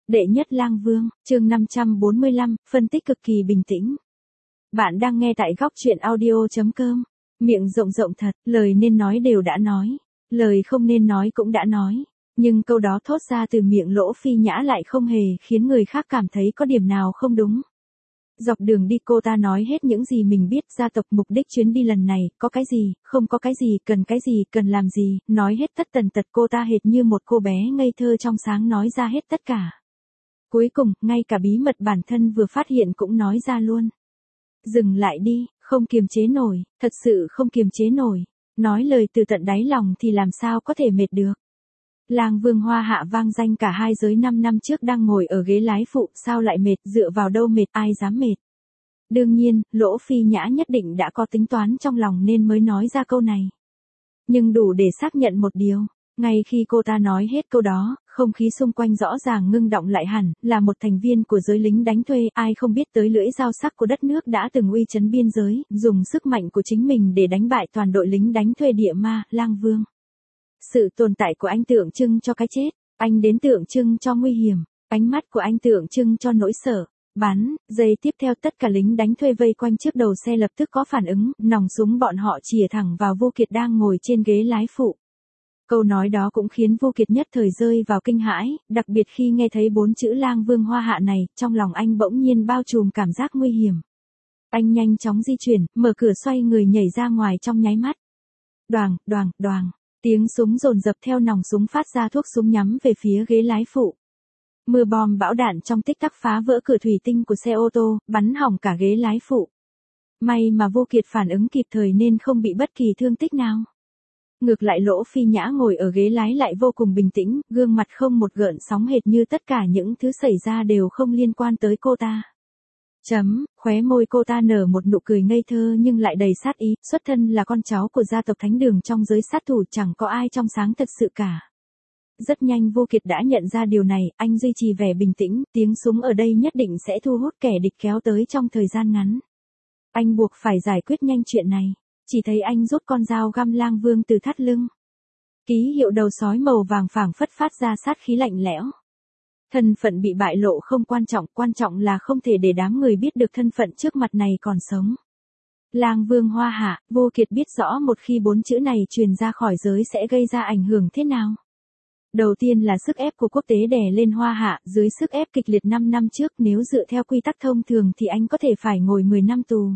Đệ nhất lang vương, chương 545, phân tích cực kỳ bình tĩnh. Bạn đang nghe tại góc truyện audio.com. Miệng rộng rộng thật, lời nên nói đều đã nói, lời không nên nói cũng đã nói. Nhưng câu đó thốt ra từ miệng Lỗ Phi Nhã lại không hề khiến người khác cảm thấy có điểm nào không đúng. Dọc đường đi cô ta nói hết những gì mình biết, gia tộc, mục đích chuyến đi lần này, có cái gì, không có cái gì, cần làm gì, nói hết tất tần tật. Cô ta hệt như một cô bé ngây thơ trong sáng nói ra hết tất cả. Cuối cùng, ngay cả bí mật bản thân vừa phát hiện cũng nói ra luôn. Dừng lại đi, không kiềm chế nổi, thật sự không kiềm chế nổi. Nói lời từ tận đáy lòng thì làm sao có thể mệt được. Lang Vương Hoa Hạ vang danh cả hai giới 5 năm trước đang ngồi ở ghế lái phụ, sao lại mệt, dựa vào đâu mệt, ai dám mệt. Đương nhiên, Lỗ Phi Nhã nhất định đã có tính toán trong lòng nên mới nói ra câu này. Nhưng đủ để xác nhận một điều, ngay khi cô ta nói hết câu đó, không khí xung quanh rõ ràng ngưng động lại hẳn, là một thành viên của giới lính đánh thuê, ai không biết tới lưỡi dao sắc của đất nước đã từng uy chấn biên giới, dùng sức mạnh của chính mình để đánh bại toàn đội lính đánh thuê địa ma, Lang Vương. Sự tồn tại của anh tượng trưng cho cái chết, anh đến tượng trưng cho nguy hiểm, ánh mắt của anh tượng trưng cho nỗi sợ. Bắn, giây tiếp theo tất cả lính đánh thuê vây quanh trước đầu xe lập tức có phản ứng, nòng súng bọn họ chĩa thẳng vào Vô Kiệt đang ngồi trên ghế lái phụ. Câu nói đó cũng khiến Vô Kiệt nhất thời rơi vào kinh hãi, đặc biệt khi nghe thấy 4 chữ Lang Vương Hoa Hạ này, trong lòng anh bỗng nhiên bao trùm cảm giác nguy hiểm. Anh nhanh chóng di chuyển, mở cửa xoay người nhảy ra ngoài trong nháy mắt. Đoàng, đoàng, đoàng, tiếng súng dồn dập theo nòng súng phát ra thuốc súng nhắm về phía ghế lái phụ. Mưa bom bão đạn trong tích tắc phá vỡ cửa thủy tinh của xe ô tô, bắn hỏng cả ghế lái phụ. May mà Vô Kiệt phản ứng kịp thời nên không bị bất kỳ thương tích nào. Ngược lại Lỗ Phi Nhã ngồi ở ghế lái lại vô cùng bình tĩnh, gương mặt không một gợn sóng hệt như tất cả những thứ xảy ra đều không liên quan tới cô ta. Khóe môi cô ta nở một nụ cười ngây thơ nhưng lại đầy sát ý, xuất thân là con cháu của gia tộc Thánh Đường trong giới sát thủ chẳng có ai trong sáng thật sự cả. Rất nhanh Vô Kiệt đã nhận ra điều này, anh duy trì vẻ bình tĩnh, tiếng súng ở đây nhất định sẽ thu hút kẻ địch kéo tới trong thời gian ngắn. Anh buộc phải giải quyết nhanh chuyện này. Chỉ thấy anh rút con dao găm Lang Vương từ thắt lưng. Ký hiệu đầu sói màu vàng phảng phất phát ra sát khí lạnh lẽo. Thân phận bị bại lộ không quan trọng là không thể để đám người biết được thân phận trước mặt này còn sống. Lang Vương Hoa Hạ, Vô Kiệt biết rõ một khi 4 chữ này truyền ra khỏi giới sẽ gây ra ảnh hưởng thế nào. Đầu tiên là sức ép của quốc tế đè lên Hoa Hạ, dưới sức ép kịch liệt 5 năm trước nếu dựa theo quy tắc thông thường thì anh có thể phải ngồi 10 năm tù.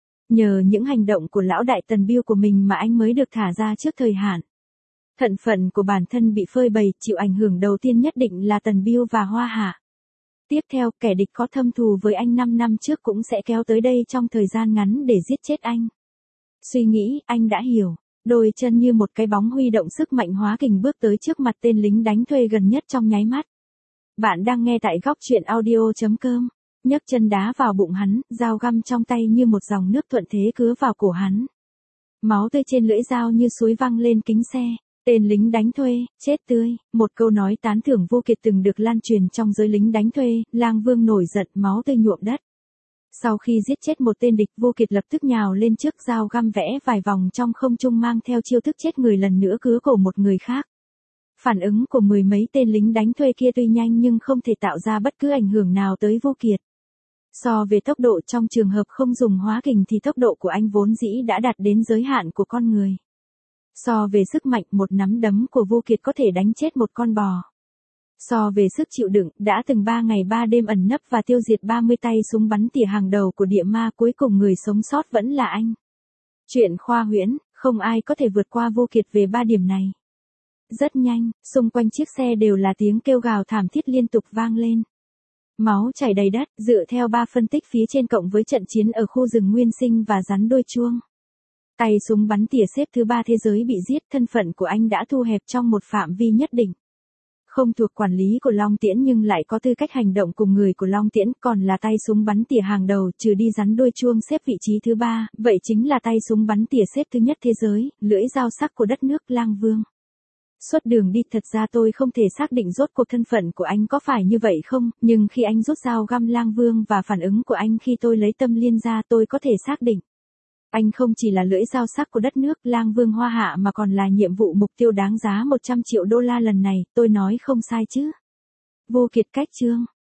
Nhờ những hành động của lão đại Tần Biêu của mình mà anh mới được thả ra trước thời hạn. Thân phận của bản thân bị phơi bày, chịu ảnh hưởng đầu tiên nhất định là Tần Biêu và Hoa Hạ. Tiếp theo, kẻ địch có thâm thù với anh 5 năm trước cũng sẽ kéo tới đây trong thời gian ngắn để giết chết anh. Suy nghĩ, anh đã hiểu. Đôi chân như một cái bóng huy động sức mạnh hóa kình bước tới trước mặt tên lính đánh thuê gần nhất trong nháy mắt. Bạn đang nghe tại góc truyện audio.com. Nhấc chân đá vào bụng hắn, dao găm trong tay như một dòng nước thuận thế cứa vào cổ hắn. Máu tươi trên lưỡi dao như suối văng lên kính xe. Tên lính đánh thuê, chết tươi, một câu nói tán thưởng Vô Kiệt từng được lan truyền trong giới lính đánh thuê, Lang Vương nổi giận, máu tươi nhuộm đất. Sau khi giết chết một tên địch, Vô Kiệt lập tức nhào lên trước dao găm vẽ vài vòng trong không trung mang theo chiêu thức chết người lần nữa cứa cổ một người khác. Phản ứng của 10 mấy tên lính đánh thuê kia tuy nhanh nhưng không thể tạo ra bất cứ ảnh hưởng nào tới Vô Kiệt. So về tốc độ trong trường hợp không dùng hóa kình thì tốc độ của anh vốn dĩ đã đạt đến giới hạn của con người. So về sức mạnh, một nắm đấm của Vô Kiệt có thể đánh chết một con bò. So về sức chịu đựng, đã từng 3 ngày 3 đêm ẩn nấp và tiêu diệt 30 tay súng bắn tỉa hàng đầu của địa ma, cuối cùng người sống sót vẫn là anh. Chuyện khoa huyễn, không ai có thể vượt qua Vô Kiệt về 3 điểm này. Rất nhanh, xung quanh chiếc xe đều là tiếng kêu gào thảm thiết liên tục vang lên. Máu chảy đầy đất, dựa theo 3 phân tích phía trên cộng với trận chiến ở khu rừng Nguyên Sinh và rắn đôi chuông. Tay súng bắn tỉa xếp thứ 3 thế giới bị giết, thân phận của anh đã thu hẹp trong một phạm vi nhất định. Không thuộc quản lý của Long Tiễn nhưng lại có tư cách hành động cùng người của Long Tiễn, còn là tay súng bắn tỉa hàng đầu, trừ đi rắn đôi chuông xếp vị trí thứ 3, vậy chính là tay súng bắn tỉa xếp thứ nhất thế giới, lưỡi dao sắc của đất nước, Lang Vương. Suốt đường đi thật ra tôi không thể xác định rốt cuộc thân phận của anh có phải như vậy không, nhưng khi anh rút dao găm Lang Vương và phản ứng của anh khi tôi lấy tâm liên ra tôi có thể xác định. Anh không chỉ là lưỡi dao sắc của đất nước Lang Vương Hoa Hạ mà còn là nhiệm vụ mục tiêu đáng giá 100 triệu đô la lần này, tôi nói không sai chứ. Vô kiệt cách chương.